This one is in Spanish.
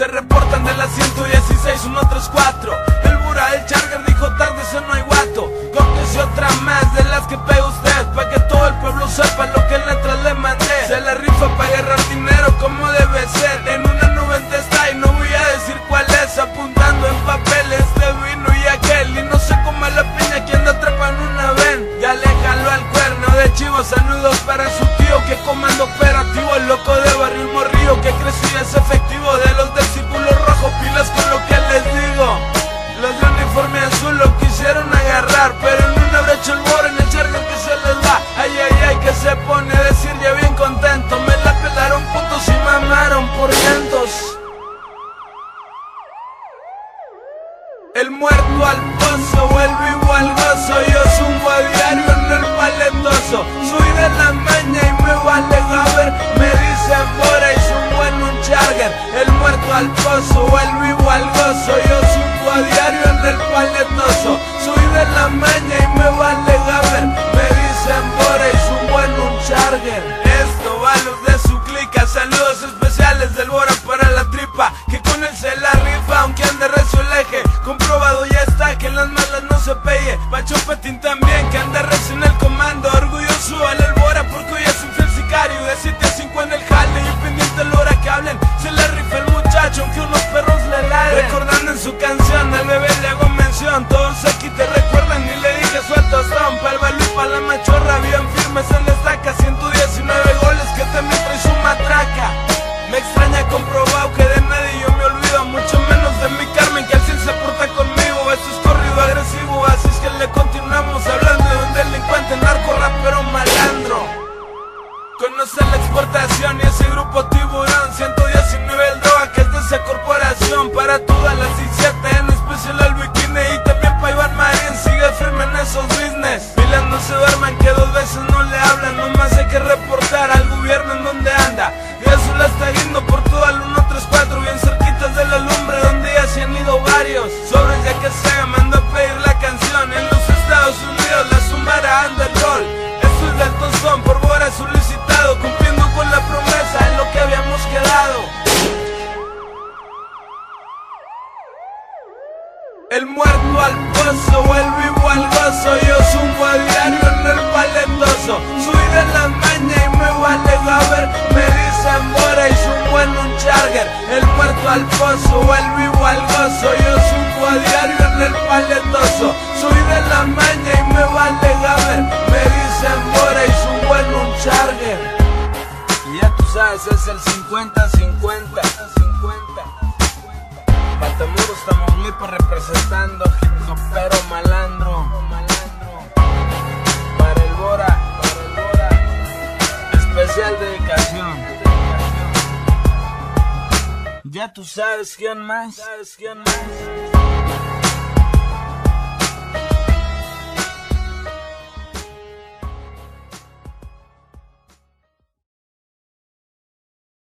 se reportan de la 116 134. El Bura, el Charger dijo tarde, eso no hay guato. Cómprese otra más de las que pega usted, pa' que todo el pueblo sepa lo que en letras le mandé. Se la rifa pa' agarrar dinero como debe ser. En una nube está y no voy a decir cuál es, apuntando en papeles de vino y aquel. Y no sé cómo la piña que anda atrapando una ven. Ya le jaló al cuerno de chivo, saludos para su tío que comando operativo. El loco de Barril Morrillo que creció y es efectivo. De los del círculo rojo, pilas con lo que les digo. Los de uniforme azul lo quisieron agarrar, pero en una brecha el Bora en el Charger que se les va. Ay, ay, ay, que se pone a decir ya bien contento. Me la pelaron putos y mamaron por vientos. El muerto al pozo o el vivo al gozo. Yo zumbo a diario en el paletoso. Soy de la maña y me vale gaber. Me dicen Bora y zumbo en un Charger. El muerto al pozo o el vivo al gozo. Yo zumbo a diario en el paletoso. Soy de la maña y me vale gaber. Me dicen Bora y zumbo en un Charger. Esto va a los de su clica. Saludos especiales del Bora para la tripa, que con él se la rifa aunque ande recio el eje. Comprobado ya está que en las malas no se pegue. Pacho Petín también que anda recio en el comando. Orgulloso vale el Bora porque hoy es un fiel sicario. De 7 a 5 en el jale y pendiente a la hora que hablen. Se la rifa el muchacho aunque unos perros le ladren. Recordando en su canción al bebé le hago mención. Todos aquí te recuerdan y le dije sueltos son. Pa' el balú y pa' la machorra bien firmes en la estaca. 119 goles que también trae su matraca. Me extraña comprobado que de nadie yo me olvido, mucho menos de mi Carmen que al 100 se porta conmigo. Esto es corrido agresivo, así es que le continuamos hablando de un delincuente, narco, rapero, malandro. Conoce la exportación y ese grupo tiburón. 119 el droga que es de esa corporación. Para todas las 17, en especial al bikini. Y también pa' Iván Marín, sigue firme en esos business. Pilas no se duerman que 2 veces no le hablan. Nomás hay que reportar al gobierno en donde anda. Y eso la está yendo por toda el 134, bien cerquitas de la lumbre donde ya se han ido varios. Sobres ya que se haga, mandó a pedir la canción. En los Estados Unidos la sumara anda el rol. Eso es del tostón, por Bora solicitado, cumpliendo con la promesa en lo que habíamos quedado. El muerto al pozo o el vivo al gozo. Yo zumbo a diario en el paletoso. Soy de la maña y me vale gaber. Me dicen Bora y zumbo en un Charger. El muerto al pozo o el vivo al gozo. Yo zumbo a diario en el paletoso. Soy de la maña y me vale gaber. Me dicen Bora y zumbo en un Charger. Y ya tú sabes, es el 50-50. Matamoros, Tamaulipas representando, hip hopero malandro. Para el Bora, especial dedicación. Ya tú sabes quién más.